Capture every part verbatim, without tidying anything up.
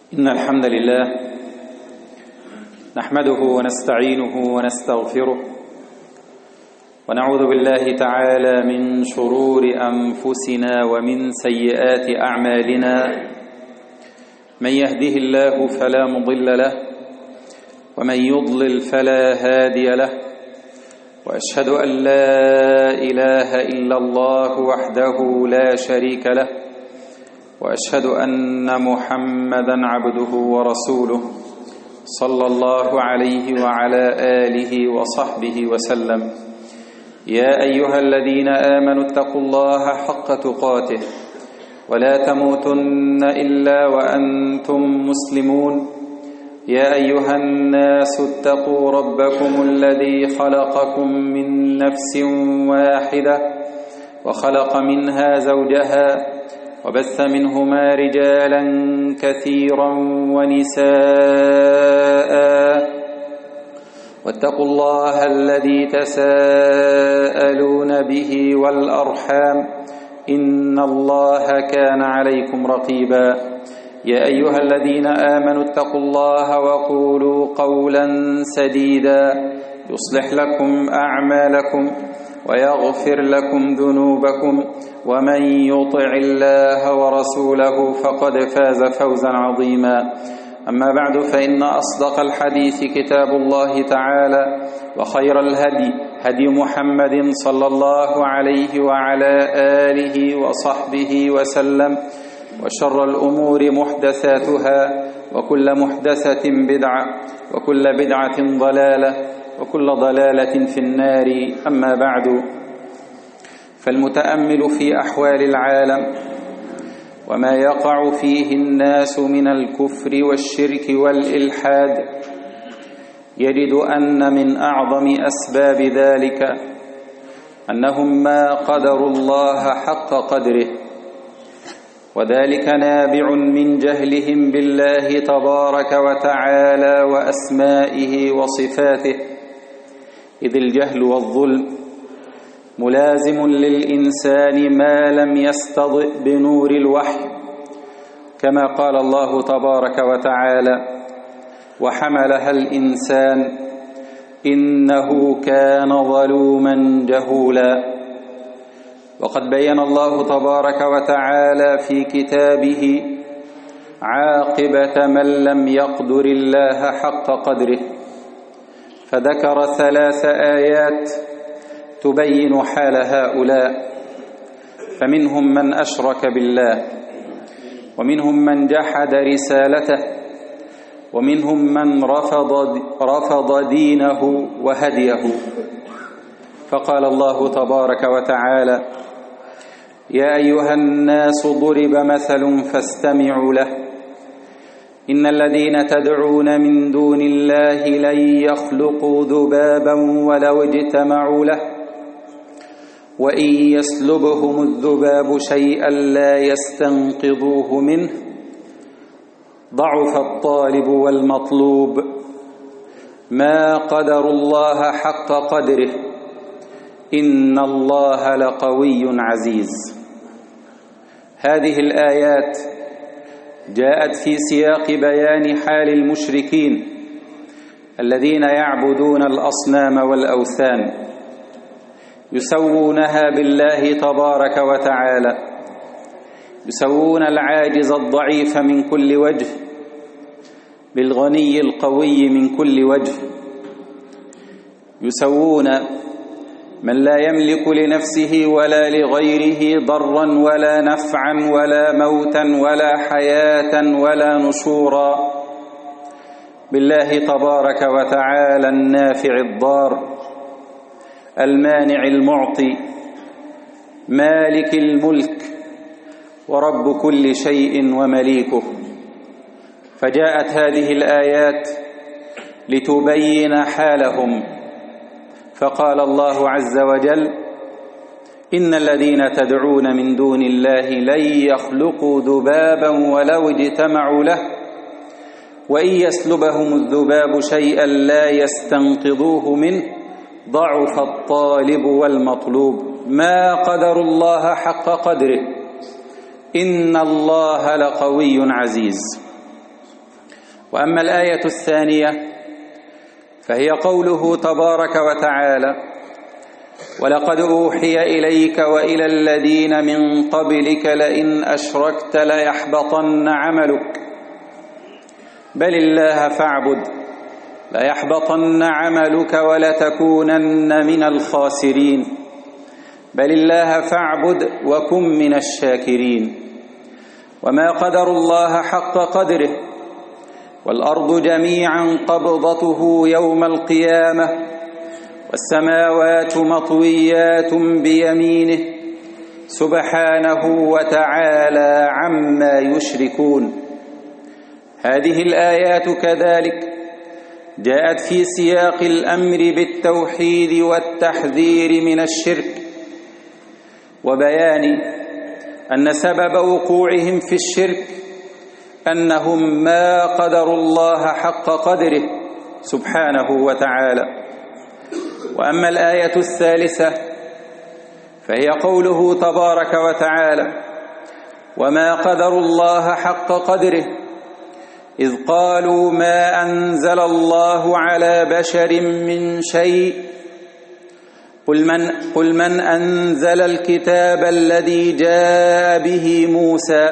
إن الحمد لله نحمده ونستعينه ونستغفره ونعوذ بالله تعالى من شرور أنفسنا ومن سيئات أعمالنا. من يهده الله فلا مضل له ومن يضلل فلا هادي له، وأشهد أن لا إله إلا الله وحده لا شريك له، وأشهد أن محمدًا عبده ورسوله صلى الله عليه وعلى آله وصحبه وسلم. يا أيها الذين آمنوا اتقوا الله حق تقاته ولا تموتن إلا وأنتم مسلمون. يا أيها الناس اتقوا ربكم الذي خلقكم من نفس واحدة وخلق منها زوجها وبث منهما رجالا كثيرا ونساء، واتقوا الله الذي تساءلون به والأرحام إن الله كان عليكم رقيبا. يا أيها الذين آمنوا اتقوا الله وقولوا قولا سديدا يصلح لكم أعمالكم ويغفر لكم ذنوبكم، ومن يطع الله ورسوله فقد فاز فوزا عظيما. أما بعد، فإن أصدق الحديث كتاب الله تعالى، وخير الهدي هدي محمد صلى الله عليه وعلى آله وصحبه وسلم، وشر الأمور محدثاتها، وكل محدثة بدعة، وكل بدعة ضلالة، وكل ضلالة في النار. أما بعد، فالمتأمل في أحوال العالم وما يقع فيه الناس من الكفر والشرك والإلحاد يجد أن من أعظم أسباب ذلك أنهم ما قدروا الله حق قدره، وذلك نابع من جهلهم بالله تبارك وتعالى وأسمائه وصفاته، إذ الجهل والظلم ملازم للإنسان ما لم يستضئ بنور الوحي، كما قال الله تبارك وتعالى: وحملها الإنسان إنه كان ظلوما جهولا. وقد بين الله تبارك وتعالى في كتابه عاقبة من لم يقدر الله حق قدره، فذكر ثلاث آيات تبين حال هؤلاء، فمنهم من أشرك بالله، ومنهم من جحد رسالته، ومنهم من رفض, رفض دينه وهديه. فقال الله تبارك وتعالى: يا أيها الناس ضرب مثل فاستمعوا له، إن الذين تدعون من دون الله لن يخلقوا ذبابا ولو اجتمعوا له، وإن يسلبهم الذباب شيئا لا يستنقذوه منه، ضعف الطالب والمطلوب، ما قدروا الله حق قدره، إن الله لقوي عزيز. هذه الآيات جاءت في سياق بيان حال المشركين الذين يعبدون الأصنام والأوثان، يسوونها بالله تبارك وتعالى، يسوون العاجز الضعيف من كل وجه بالغني القوي من كل وجه، يسوون من لا يملك لنفسه ولا لغيره ضرا ولا نفعا ولا موتا ولا حياة ولا نشورا بالله تبارك وتعالى النافع الضار المانع المعطي مالك الملك ورب كل شيء ومليكه. فجاءت هذه الآيات لتبين حالهم، فقال الله عز وجل: إن الذين تدعون من دون الله لن يخلقوا ذبابا ولو اجتمعوا له، وإن يسلبهم الذباب شيئا لا يستنقذوه منه، ضعف الطالب والمطلوب، ما قدروا الله حق قدره، إن الله لقوي عزيز. وأما الآية الثانية فهي قوله تبارك وتعالى: ولقد أوحي إليك وإلى الذين من قبلك لئن أشركت ليحبطن عملك بل الله فاعبد ليحبطن عملك ولتكونن من الخاسرين بل الله فاعبد وكن من الشاكرين. وما قدر الله حق قدره والأرض جميعا قبضته يوم القيامة والسماوات مطويات بيمينه سبحانه وتعالى عما يشركون. هذه الآيات كذلك جاءت في سياق الأمر بالتوحيد والتحذير من الشرك وبيان أن سبب وقوعهم في الشرك أنهم ما قدروا الله حق قدره سبحانه وتعالى. وأما الآية الثالثة فهي قوله تبارك وتعالى: وما قدروا الله حق قدره إذ قالوا ما أنزل الله على بشر من شيء قل من, قل من أنزل الكتاب الذي جاء به موسى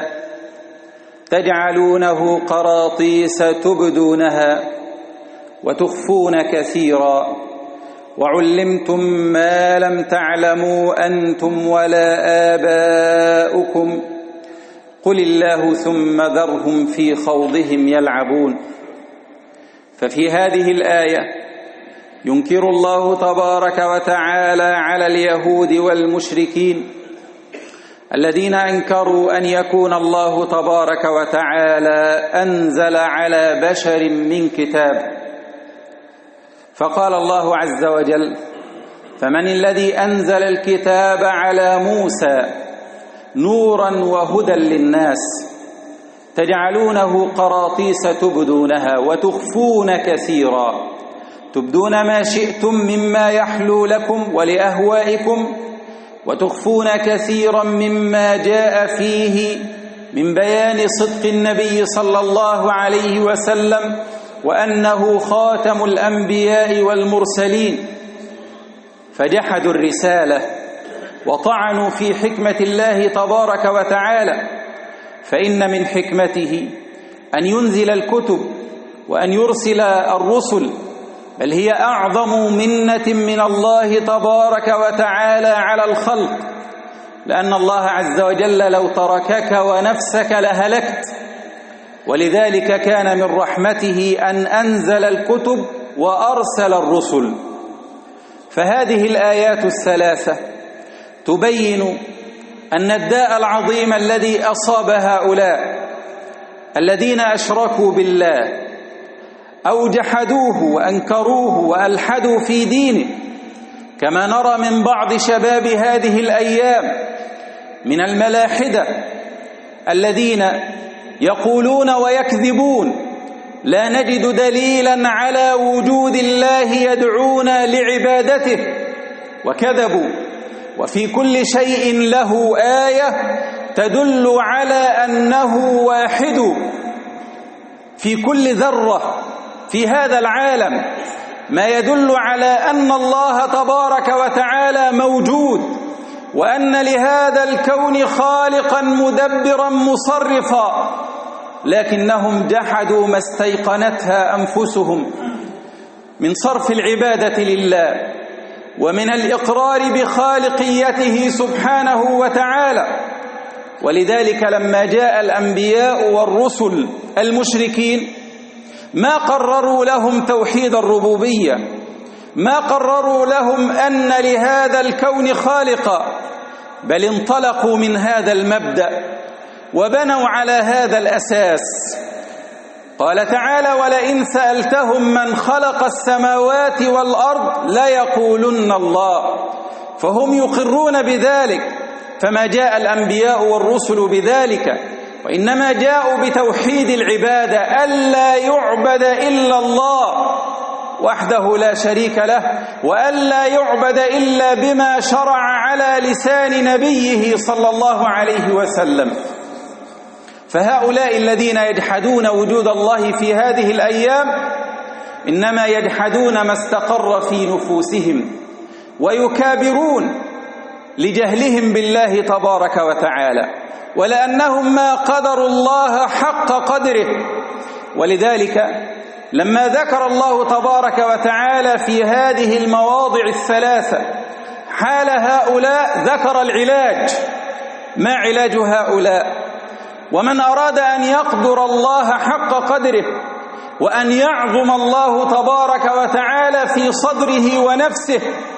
تجعلونه قراطيس تبدونها وتخفون كثيرا وعلمتم ما لم تعلموا أنتم ولا آباؤكم قل الله ثم ذرهم في خوضهم يلعبون. ففي هذه الآية ينكر الله تبارك وتعالى على اليهود والمشركين الذين أنكروا أن يكون الله تبارك وتعالى أنزل على بشر من كتاب. فقال الله عز وجل: فمن الذي أنزل الكتاب على موسى نورا وهدى للناس تجعلونه قراطيس تبدونها وتخفون كثيرا تبدون ما شئتم مما يحلو لكم ولأهوائكم وتخفون كثيرا مما جاء فيه من بيان صدق النبي صلى الله عليه وسلم وأنه خاتم الأنبياء والمرسلين. فجحدوا الرسالة وطعنوا في حكمة الله تبارك وتعالى، فإن من حكمته أن ينزل الكتب وأن يرسل الرسل، بل هي أعظم منة من الله تبارك وتعالى على الخلق، لأن الله عز وجل لو تركك ونفسك لهلكت، ولذلك كان من رحمته أن أنزل الكتب وأرسل الرسل. فهذه الآيات الثلاثة تبين أن الداء العظيم الذي أصاب هؤلاء الذين أشركوا بالله أو جحدوه وأنكروه وألحدوا في دينه، كما نرى من بعض شباب هذه الأيام من الملاحدة الذين يقولون ويكذبون: لا نجد دليلا على وجود الله يدعونا لعبادته، وكذبوا. وفي كل شيء له آية تدل على أنه واحد، في كل ذرة في هذا العالم ما يدل على أن الله تبارك وتعالى موجود، وأن لهذا الكون خالقا مدبرا مصرفا، لكنهم جحدوا ما استيقنتها أنفسهم من صرف العبادة لله ومن الإقرار بخالقيته سبحانه وتعالى. ولذلك لما جاء الأنبياء والرسل المشركين ما قرروا لهم توحيد الربوبية، ما قرروا لهم أن لهذا الكون خالقا، بل انطلقوا من هذا المبدأ وبنوا على هذا الأساس. قال تعالى: ولئن سألتهم من خلق السماوات والأرض ليقولن الله، فهم يقرون بذلك. فما جاء الأنبياء والرسل بذلك، وإنما جاءوا بتوحيد العبادة، ألا يعبد إلا الله وحده لا شريك له، وألا يعبد إلا بما شرع على لسان نبيه صلى الله عليه وسلم. فهؤلاء الذين يجحدون وجود الله في هذه الأيام إنما يجحدون ما استقر في نفوسهم، ويكابرون لجهلهم بالله تبارك وتعالى، ولأنهم ما قدروا الله حق قدره. ولذلك لما ذكر الله تبارك وتعالى في هذه المواضع الثلاثة حال هؤلاء ذكر العلاج. ما علاج هؤلاء؟ ومن أراد أن يقدر الله حق قدره وأن يعظم الله تبارك وتعالى في صدره ونفسه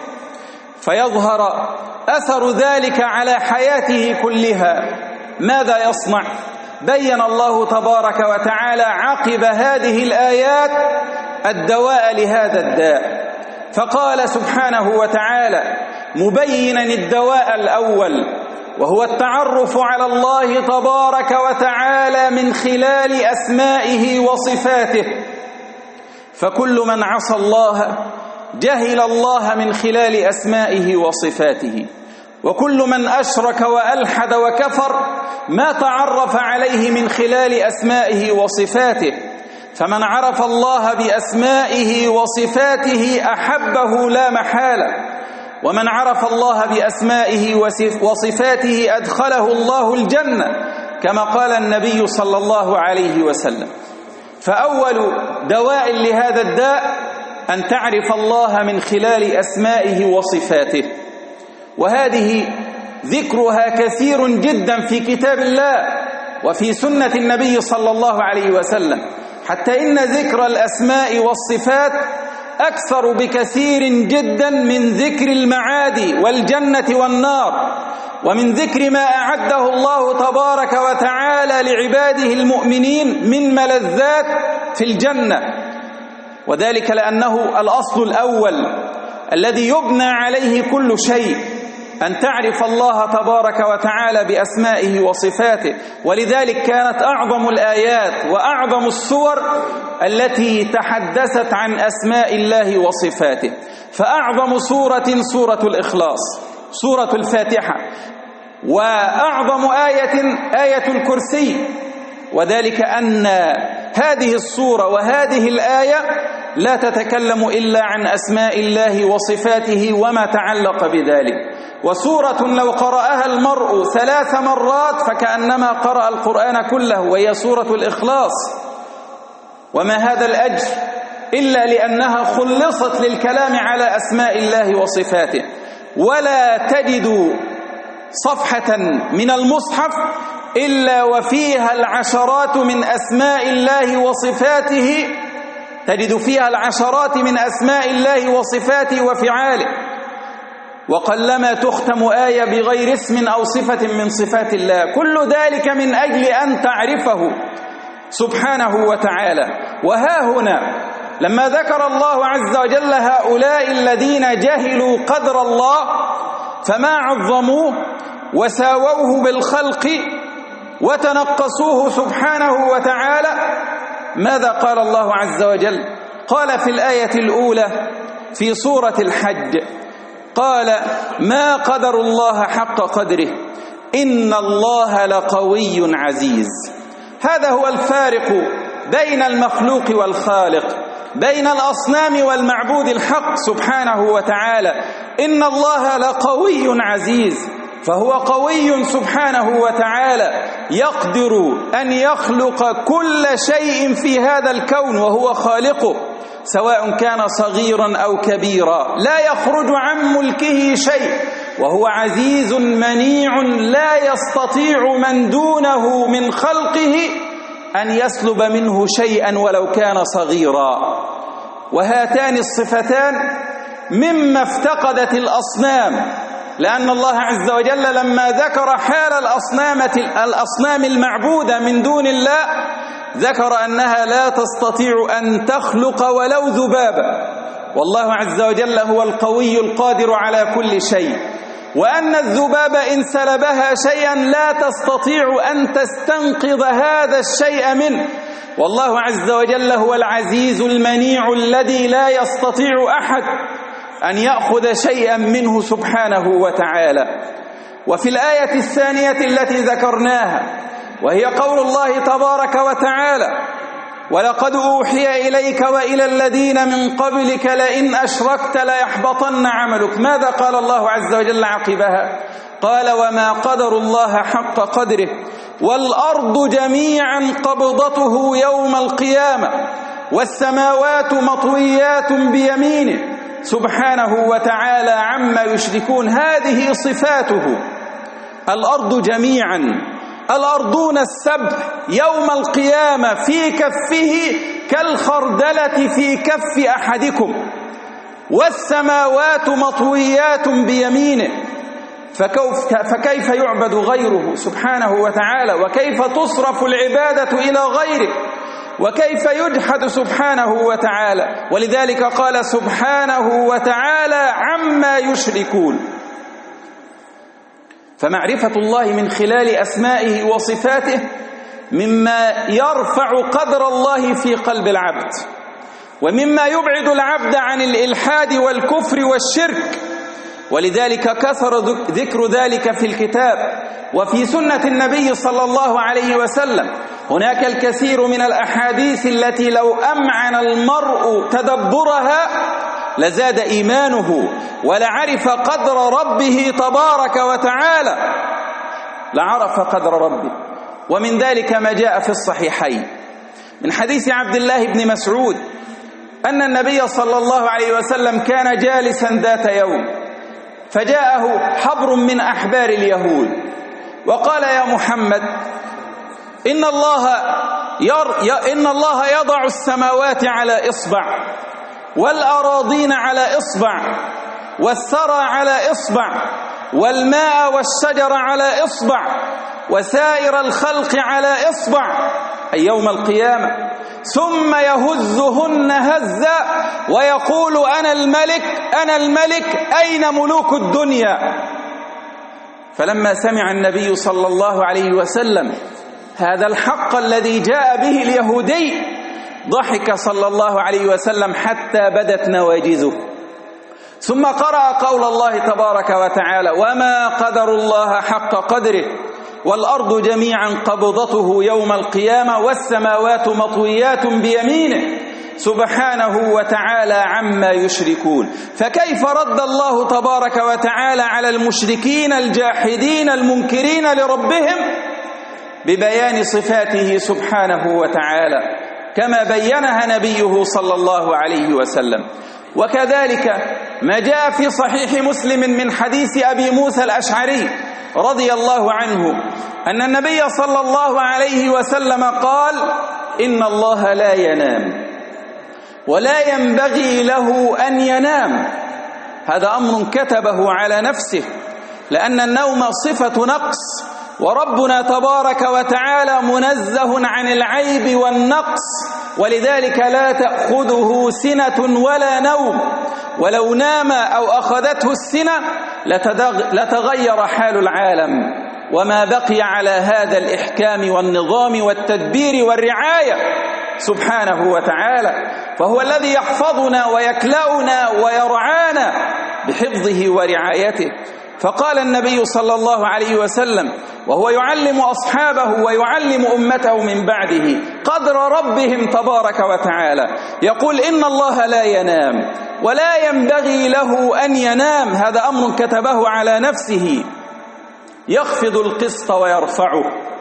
فيظهر أثر ذلك على حياته كلها، ماذا يصنع؟ بين الله تبارك وتعالى عقب هذه الآيات الدواء لهذا الداء، فقال سبحانه وتعالى مبينا الدواء الأول، وهو التعرف على الله تبارك وتعالى من خلال أسمائه وصفاته. فكل من عصى الله جهل الله من خلال أسمائه وصفاته، وكل من أشرك وألحد وكفر ما تعرف عليه من خلال أسمائه وصفاته. فمن عرف الله بأسمائه وصفاته أحبه لا محالة، ومن عرف الله بأسمائه وصفاته أدخله الله الجنة كما قال النبي صلى الله عليه وسلم. فأول دواء لهذا الداء أن تعرف الله من خلال أسمائه وصفاته، وهذه ذكرها كثير جدا في كتاب الله وفي سنة النبي صلى الله عليه وسلم، حتى إن ذكر الأسماء والصفات أكثر بكثير جدا من ذكر المعاد والجنة والنار، ومن ذكر ما أعده الله تبارك وتعالى لعباده المؤمنين من ملذات في الجنة. وذلك لأنه الأصل الأول الذي يبنى عليه كل شيء، أن تعرف الله تبارك وتعالى بأسمائه وصفاته. ولذلك كانت أعظم الآيات وأعظم السور التي تحدثت عن أسماء الله وصفاته. فأعظم سورة سورة الإخلاص، سورة الفاتحة، وأعظم آية آية الكرسي. وذلك أن هذه السورة وهذه الآية لا تتكلم إلا عن أسماء الله وصفاته وما تعلق بذلك. وسورة لو قرأها المرء ثلاث مرات فكأنما قرأ القرآن كله، وهي سورة الإخلاص. وما هذا الأجر إلا لأنها خلصت للكلام على أسماء الله وصفاته. ولا تجد صفحة من المصحف إلا وفيها العشرات من أسماء الله وصفاته، تجد فيها العشرات من أسماء الله وصفاته وفعاله. وقلما تختم آية بغير اسم أو صفة من صفات الله، كل ذلك من أجل أن تعرفه سبحانه وتعالى. وها هنا لما ذكر الله عز وجل هؤلاء الذين جهلوا قدر الله فما عظموه وساووه بالخلق وتنقصوه سبحانه وتعالى، ماذا قال الله عز وجل؟ قال في الآية الأولى في سورة الحج، قال ما قدر الله حق قدره إن الله لقوي عزيز. هذا هو الفارق بين المخلوق والخالق، بين الأصنام والمعبود الحق سبحانه وتعالى. إن الله لقوي عزيز، فهو قوي سبحانه وتعالى يقدر أن يخلق كل شيء في هذا الكون وهو خالقه، سواء كان صغيرا أو كبيرا، لا يخرج عن ملكه شيء، وهو عزيز منيع لا يستطيع من دونه من خلقه أن يسلب منه شيئا ولو كان صغيرا. وهاتان الصفتان مما افتقدت الأصنام، لأن الله عز وجل لما ذكر حال الأصنام الأصنام المعبودة من دون الله ذكر أنها لا تستطيع أن تخلق ولو ذبابا، والله عز وجل هو القوي القادر على كل شيء، وأن الذباب إن سلبها شيئا لا تستطيع أن تستنقذ هذا الشيء منه، والله عز وجل هو العزيز المنيع الذي لا يستطيع أحد أن يأخذ شيئا منه سبحانه وتعالى. وفي الآية الثانية التي ذكرناها وهي قول الله تبارك وتعالى: ولقد أوحي إليك وإلى الذين من قبلك لئن أشركت ليحبطن عملك. ماذا قال الله عز وجل عقبها؟ قال: وما قدر الله حق قدره والأرض جميعا قبضته يوم القيامة والسماوات مطويات بيمينه سبحانه وتعالى عما يشركون. هذه صفاته: الأرض جميعا، الأرضون السبع يوم القيامة في كفه كالخردلة في كف أحدكم، والسماوات مطويات بيمينه. فكيف يعبد غيره سبحانه وتعالى؟ وكيف تصرف العبادة إلى غيره؟ وكيف يجحد سبحانه وتعالى؟ ولذلك قال سبحانه وتعالى عما يشركون. فمعرفة الله من خلال أسمائه وصفاته مما يرفع قدر الله في قلب العبد، ومما يبعد العبد عن الإلحاد والكفر والشرك. ولذلك كثر ذكر ذلك في الكتاب وفي سنة النبي صلى الله عليه وسلم. هناك الكثير من الأحاديث التي لو أمعن المرء تدبرها لزاد إيمانه ولعرف قدر ربه تبارك وتعالى، لعرف قدر ربه. ومن ذلك ما جاء في الصحيحين من حديث عبد الله بن مسعود أن النبي صلى الله عليه وسلم كان جالسا ذات يوم فجاءه حبر من أحبار اليهود وقال: يا محمد، إن الله, ير إن الله يضع السماوات على إصبع والأراضين على إصبع والثرى على إصبع والماء والشجر على إصبع وسائر الخلق على إصبع، أي يوم القيامة، ثم يهزهن هزا ويقول: أنا الملك أنا الملك أين ملوك الدنيا؟ فلما سمع النبي صلى الله عليه وسلم هذا الحق الذي جاء به اليهودي ضحك صلى الله عليه وسلم حتى بدت نواجذه، ثم قرأ قول الله تبارك وتعالى: وما قدر الله حق قدره والأرض جميعا قبضته يوم القيامة والسماوات مطويات بيمينه سبحانه وتعالى عما يشركون. فكيف رد الله تبارك وتعالى على المشركين الجاحدين المنكرين لربهم؟ ببيان صفاته سبحانه وتعالى كما بينها نبيه صلى الله عليه وسلم. وكذلك ما جاء في صحيح مسلم من حديث أبي موسى الأشعري رضي الله عنه أن النبي صلى الله عليه وسلم قال: إن الله لا ينام ولا ينبغي له أن ينام. هذا أمر كتبه على نفسه، لأن النوم صفة نقص، وربنا تبارك وتعالى منزه عن العيب والنقص، ولذلك لا تأخذه سنة ولا نوم، ولو نام أو أخذته السنة لتغير حال العالم وما بقي على هذا الإحكام والنظام والتدبير والرعاية سبحانه وتعالى. فهو الذي يحفظنا ويكلأنا ويرعانا بحفظه ورعايته. فقال النبي صلى الله عليه وسلم وهو يعلم أصحابه ويعلم أمته من بعده قدر ربهم تبارك وتعالى، يقول: إن الله لا ينام ولا ينبغي له أن ينام. هذا أمر كتبه على نفسه. يخفض القسط ويرفعه،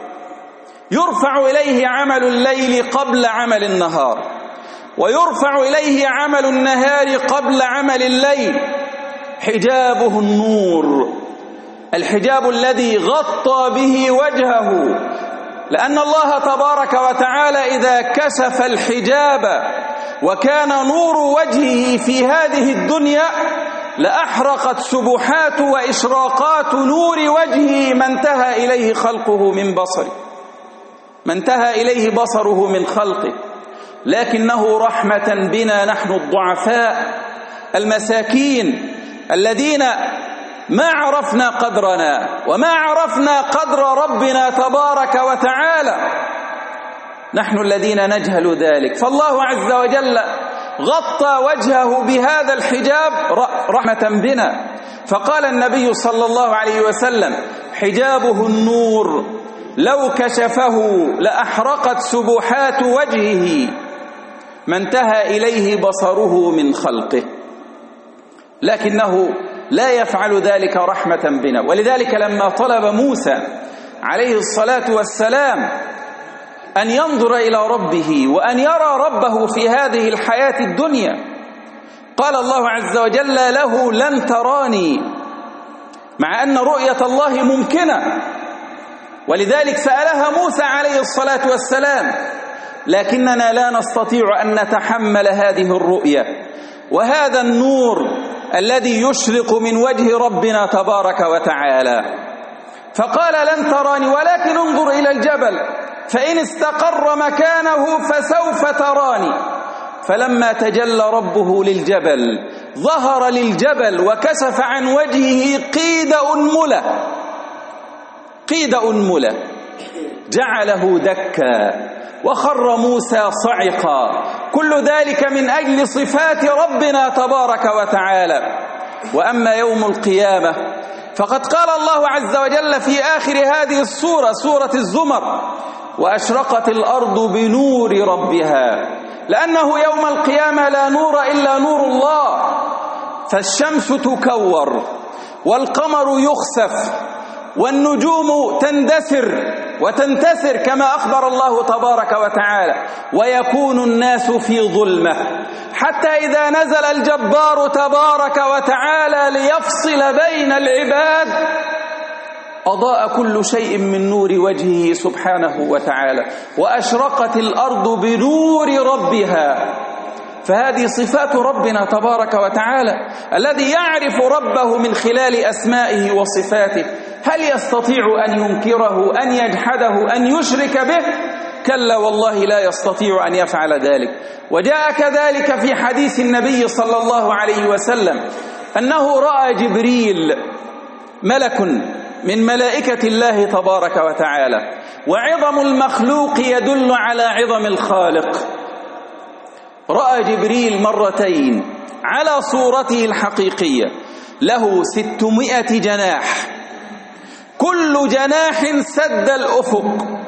يرفع إليه عمل الليل قبل عمل النهار، ويرفع إليه عمل النهار قبل عمل الليل. حجابه النور، الحجاب الذي غطى به وجهه، لأن الله تبارك وتعالى إذا كشف الحجاب وكان نور وجهه في هذه الدنيا لأحرقت سبحات وإشراقات نور وجهه ما انتهى إليه خلقه من بصره، ما انتهى إليه بصره من خلقه. لكنه رحمة بنا نحن الضعفاء المساكين الذين ما عرفنا قدرنا وما عرفنا قدر ربنا تبارك وتعالى، نحن الذين نجهل ذلك. فالله عز وجل غطى وجهه بهذا الحجاب رحمة بنا. فقال النبي صلى الله عليه وسلم: حجابه النور لو كشفه لأحرقت سبحات وجهه ما انتهى إليه بصره من خلقه، لكنه لا يفعل ذلك رحمة بنا. ولذلك لما طلب موسى عليه الصلاة والسلام أن ينظر إلى ربه وأن يرى ربه في هذه الحياة الدنيا، قال الله عز وجل له لن تراني، مع أن رؤية الله ممكنة. ولذلك سألها موسى عليه الصلاة والسلام، لكننا لا نستطيع أن نتحمل هذه الرؤية وهذا النور الذي يشرق من وجه ربنا تبارك وتعالى. فقال لن تراني ولكن انظر إلى الجبل فإن استقر مكانه فسوف تراني. فلما تجلى ربه للجبل ظهر للجبل وكشف عن وجهه قيد أنملة قيد أنملة جعله دكا وخر موسى صعقا. كل ذلك من أجل صفات ربنا تبارك وتعالى. وأما يوم القيامة فقد قال الله عز وجل في آخر هذه السورة، سورة الزمر: وأشرقت الأرض بنور ربها، لأنه يوم القيامة لا نور إلا نور الله، فالشمس تكور والقمر يخسف والنجوم تندثر وتنتثر كما أخبر الله تبارك وتعالى، ويكون الناس في ظلمة، حتى إذا نزل الجبار تبارك وتعالى ليفصل بين العباد أضاء كل شيء من نور وجهه سبحانه وتعالى، وأشرقت الأرض بنور ربها. فهذه صفات ربنا تبارك وتعالى الذي يعرف ربه من خلال أسمائه وصفاته. هل يستطيع أن ينكره، أن يجحده، أن يشرك به؟ كلا والله لا يستطيع أن يفعل ذلك. وجاء كذلك في حديث النبي صلى الله عليه وسلم أنه رأى جبريل ملك من ملائكة الله تبارك وتعالى، وعظم المخلوق يدل على عظم الخالق. رأى جبريل مرتين على صورته الحقيقية، له ستمائة جناح، كل جناح سد الأفق.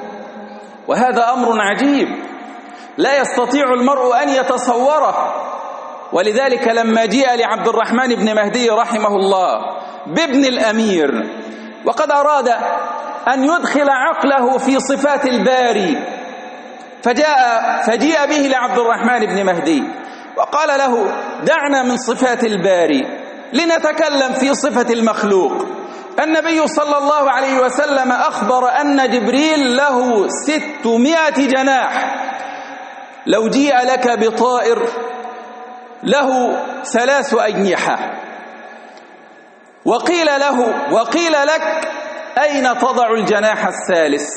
وهذا أمر عجيب لا يستطيع المرء أن يتصوره. ولذلك لما جاء لعبد الرحمن بن مهدي رحمه الله بابن الأمير وقد أراد أن يدخل عقله في صفات الباري، فجاء فجيء به لعبد الرحمن بن مهدي وقال له دعنا من صفات الباري لنتكلم في صفة المخلوق. النبي صلى الله عليه وسلم أخبر أن جبريل له ستمائة جناح. لو جيء لك بطائر له ثلاث أجنحة وقيل له وقيل لك أين تضع الجناح الثالث؟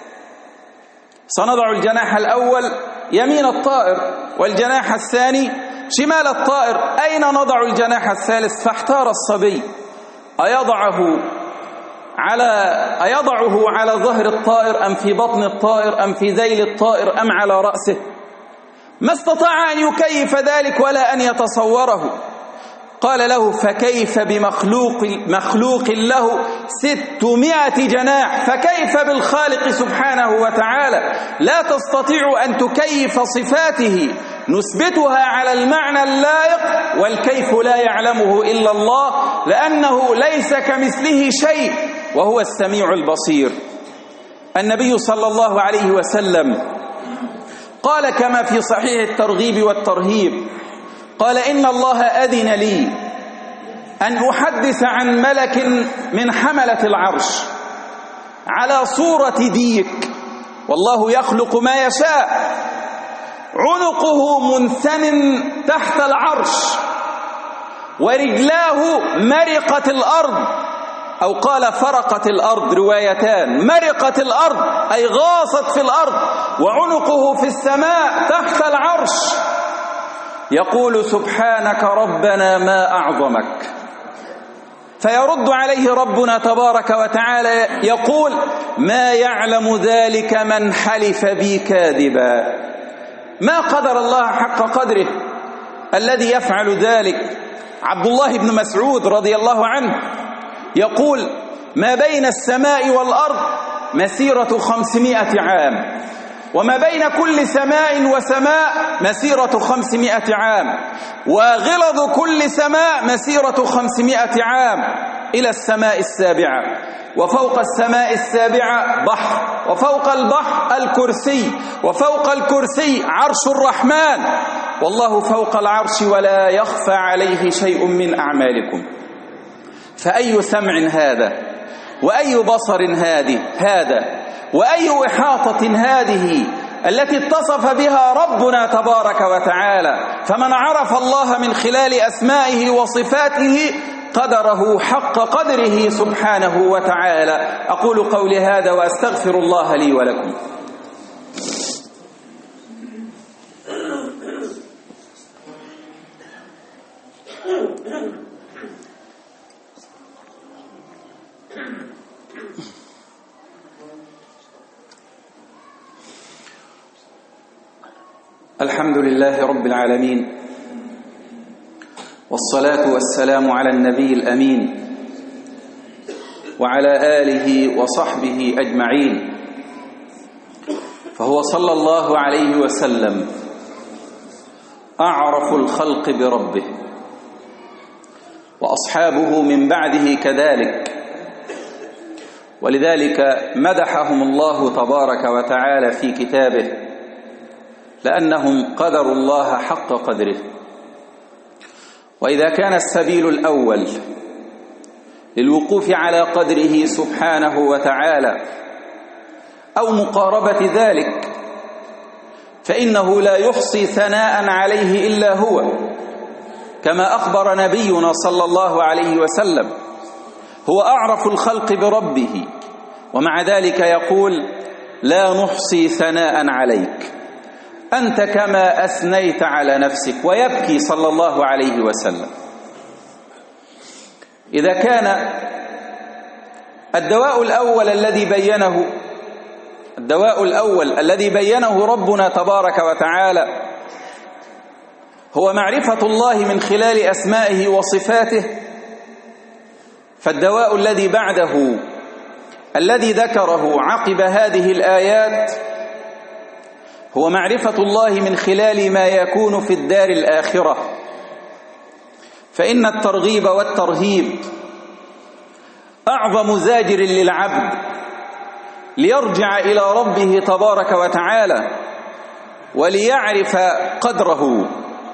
سنضع الجناح الأول يمين الطائر والجناح الثاني شمال الطائر، أين نضع الجناح الثالث؟ فاحتار الصبي، أيضعه على أيضعه على ظهر الطائر أم في بطن الطائر أم في ذيل الطائر أم على رأسه؟ ما استطاع أن يكيف ذلك ولا أن يتصوره. قال له فكيف بمخلوق مخلوق له ستمائة جناح، فكيف بالخالق سبحانه وتعالى؟ لا تستطيع أن تكيف صفاته، نثبتها على المعنى اللائق، والكيف لا يعلمه إلا الله، لأنه ليس كمثله شيء وهو السميع البصير. النبي صلى الله عليه وسلم قال كما في صحيح الترغيب والترهيب، قال إن الله أذن لي أن أحدث عن ملك من حملة العرش على صورة ديك، والله يخلق ما يشاء، عنقه منثن تحت العرش ورجلاه مرقت الأرض، أو قال فرقت الأرض، روايتان، مرقت الأرض أي غاصت في الأرض، وعنقه في السماء تحت العرش، يقول سبحانك ربنا ما أعظمك. فيرد عليه ربنا تبارك وتعالى يقول ما يعلم ذلك من حلف بي كاذبا. ما قدر الله حق قدره الذي يفعل ذلك. عبد الله بن مسعود رضي الله عنه يقول ما بين السماء والأرض مسيرة خمسمائة عام، وما بين كل سماء وسماء مسيرة خمسمائة عام، وغلظ كل سماء مسيرة خمسمائة عام إلى السماء السابعة، وفوق السماء السابعة بحر، وفوق البحر الكرسي، وفوق الكرسي عرش الرحمن، والله فوق العرش ولا يخفى عليه شيء من أعمالكم. فأي سمع هذا، وأي بصر هذه هذا، وأي إحاطة هذه التي اتصف بها ربنا تبارك وتعالى. فمن عرف الله من خلال أسمائه وصفاته قدره حق قدره سبحانه وتعالى. أقول قولي هذا وأستغفر الله لي ولكم. الحمد لله رب العالمين، والصلاة والسلام على النبي الأمين وعلى آله وصحبه أجمعين. فهو صلى الله عليه وسلم أعرف الخلق بربه، وأصحابه من بعده كذلك، ولذلك مدحهم الله تبارك وتعالى في كتابه لأنهم قدروا الله حق قدره. وإذا كان السبيل الأول للوقوف على قدره سبحانه وتعالى أو مقاربة ذلك، فإنه لا يحصي ثناء عليه إلا هو، كما أخبر نبينا صلى الله عليه وسلم: هو أعرف الخلق بربه، ومع ذلك يقول: لا نحصي ثناء عليك، أنت كما أثنيت على نفسك، ويبكي صلى الله عليه وسلم. إذا كان الدواء الأول الذي بينه الدواء الأول الذي بينه ربنا تبارك وتعالى هو معرفة الله من خلال أسمائه وصفاته، فالدواء الذي بعده الذي ذكره عقب هذه الآيات هو معرفة الله من خلال ما يكون في الدار الآخرة. فإن الترغيب والترهيب أعظم زاجر للعبد ليرجع إلى ربه تبارك وتعالى وليعرف قدره.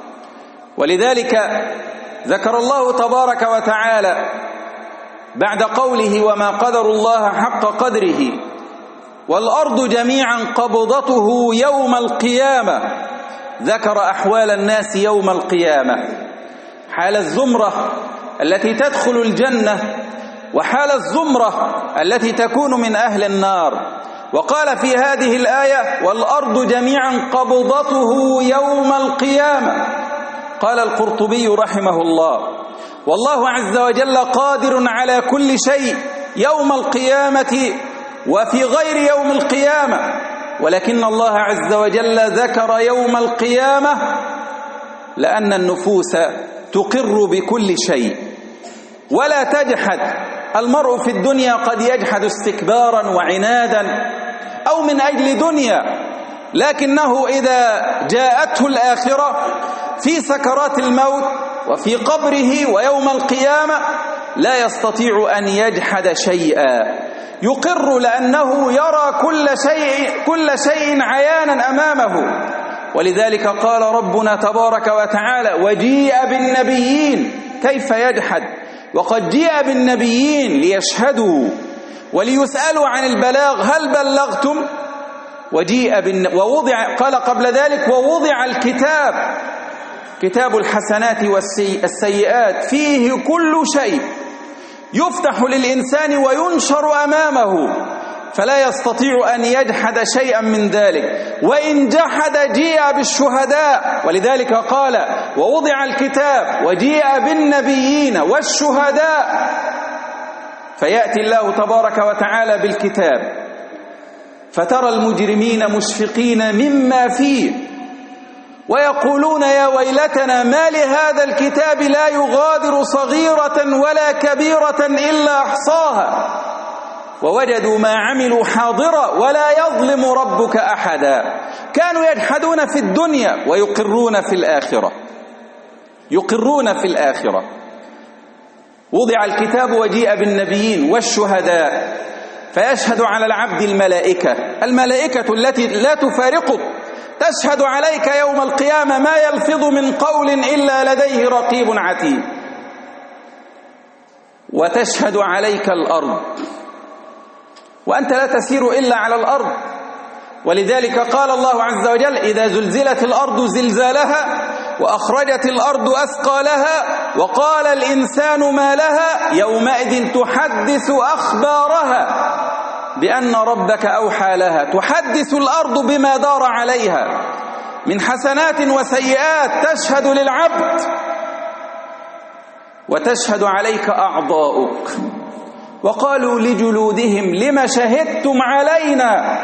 ولذلك ذكر الله تبارك وتعالى بعد قوله: وما قدر الله حق قدره والأرض جميعا قبضته يوم القيامة، ذكر أحوال الناس يوم القيامة، حال الزمرة التي تدخل الجنة، وحال الزمرة التي تكون من أهل النار. وقال في هذه الآية: والأرض جميعا قبضته يوم القيامة. قال القرطبي رحمه الله: والله عز وجل قادر على كل شيء يوم القيامة وفي غير يوم القيامة، ولكن الله عز وجل ذكر يوم القيامة لأن النفوس تقر بكل شيء ولا تجحد. المرء في الدنيا قد يجحد استكبارا وعنادا أو من أجل دنيا، لكنه إذا جاءته الآخرة في سكرات الموت وفي قبره ويوم القيامة لا يستطيع أن يجحد شيئا، يقر لأنه يرى كل شيء كل شيء عيانا أمامه. ولذلك قال ربنا تبارك وتعالى: وجيء بالنبيين. كيف يجحد وقد جيء بالنبيين ليشهدوا وليسألوا عن البلاغ: هل بلغتم؟ وجيء بالن... ووضع قال قبل ذلك: ووضع الكتاب، كتاب الحسنات والسيئات، فيه كل شيء، يفتح للإنسان وينشر أمامه، فلا يستطيع أن يجحد شيئا من ذلك. وإن جحد جيء بالشهداء، ولذلك قال: ووضع الكتاب وجيء بالنبيين والشهداء. فيأتي الله تبارك وتعالى بالكتاب فترى المجرمين مشفقين مما فيه ويقولون: يا ويلتنا ما لهذا الكتاب لا يغادر صغيرة ولا كبيرة إلا أحصاها. ووجدوا ما عملوا حاضرا ولا يظلم ربك أحدا. كانوا يجحدون في الدنيا ويقرون في الآخرة، يقرون في الآخرة. وضع الكتاب وجيء بالنبيين والشهداء فيشهد على العبد الملائكة، الملائكة التي لا تفارقك تشهد عليك يوم القيامة ما يلفظ من قول إلا لديه رقيب عتيد. وتشهد عليك الأرض وأنت لا تسير إلا على الأرض، ولذلك قال الله عز وجل: إذا زلزلت الأرض زلزالها وأخرجت الأرض أثقالها وقال الإنسان ما لها يومئذ تحدث أخبارها بأن ربك أوحى لها. تحدث الأرض بما دار عليها من حسنات وسيئات، تشهد للعبد وتشهد عليك أعضاؤك. وقالوا لجلودهم: لما شهدتم علينا؟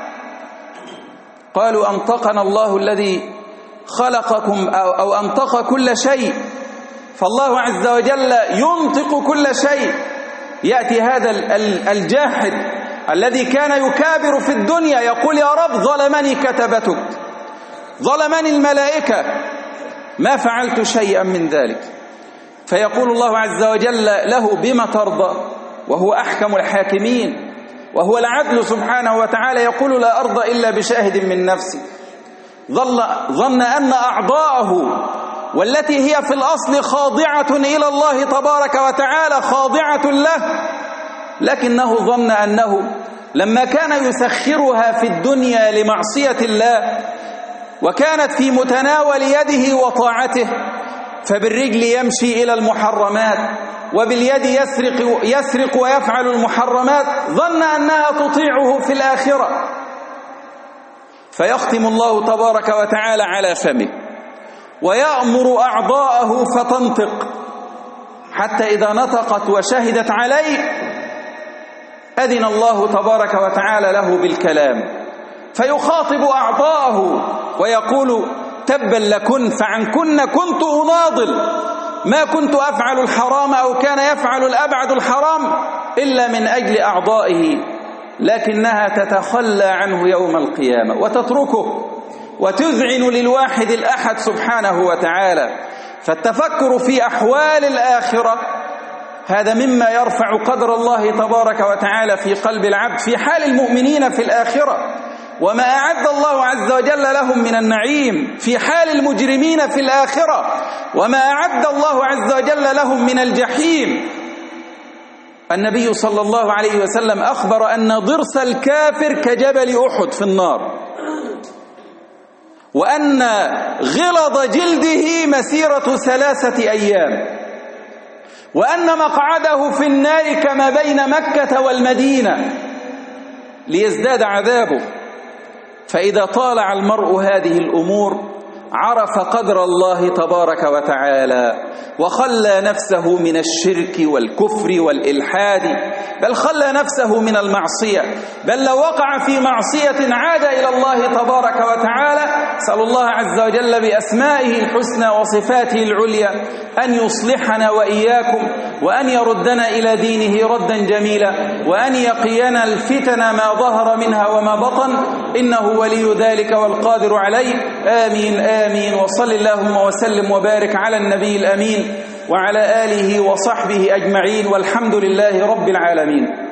قالوا: أنطقنا الله الذي خلقكم أو, أو أنطق كل شيء. فالله عز وجل ينطق كل شيء. يأتي هذا الجاحد الذي كان يكابر في الدنيا يقول: يا رب ظلمني كتبتك، ظلمني الملائكة، ما فعلت شيئا من ذلك. فيقول الله عز وجل له: بما ترضى؟ وهو أحكم الحاكمين وهو العدل سبحانه وتعالى، يقول: لا أرضى إلا بشاهد من نفسي. ظن أن أعضاءه والتي هي في الأصل خاضعة إلى الله تبارك وتعالى خاضعة له، لكنه ظن أنه لما كان يسخرها في الدنيا لمعصية الله وكانت في متناول يده وطاعته، فبالرجل يمشي إلى المحرمات وباليد يسرق, يسرق ويفعل المحرمات، ظن أنها تطيعه في الآخرة. فيختم الله تبارك وتعالى على فمه ويأمر أعضاءه فتنطق، حتى إذا نطقت وشهدت عليه أذن الله تبارك وتعالى له بالكلام، فيخاطب أعضاءه ويقول: تبا لكن فعنكن كنت أناضل، ما كنت أفعل الحرام أو كان يفعل الأبعد الحرام إلا من أجل أعضائه، لكنها تتخلى عنه يوم القيامة وتتركه وتذعن للواحد الأحد سبحانه وتعالى. فالتفكر في أحوال الآخرة هذا مما يرفع قدر الله تبارك وتعالى في قلب العبد في حال المؤمنين في الآخرة، وما أعد الله عز وجل لهم من النعيم في حال المجرمين في الآخرة، وما أعد الله عز وجل لهم من الجحيم. النبي صلى الله عليه وسلم أخبر أن ضرس الكافر كجبل أحد في النار، وأن غلظ جلده مسيرة ثلاثة أيام، وأن مقعده في النار كما بين مكة والمدينة، ليزداد عذابه. فإذا طالع المرء هذه الأمور عرف قدر الله تبارك وتعالى وخلى نفسه من الشرك والكفر والإلحاد، بل خلى نفسه من المعصية، بل لو وقع في معصية عاد إلى الله تبارك وتعالى. سأل الله عز وجل بأسمائه الحسنى وصفاته العليا أن يصلحنا وإياكم، وأن يردنا إلى دينه ردا جميلا، وأن يقينا الفتن ما ظهر منها وما بطن، إنه ولي ذلك والقادر عليه. آمين آمين. وصل اللهم وسلم وبارك على النبي الأمين وعلى آله وصحبه أجمعين، والحمد لله رب العالمين.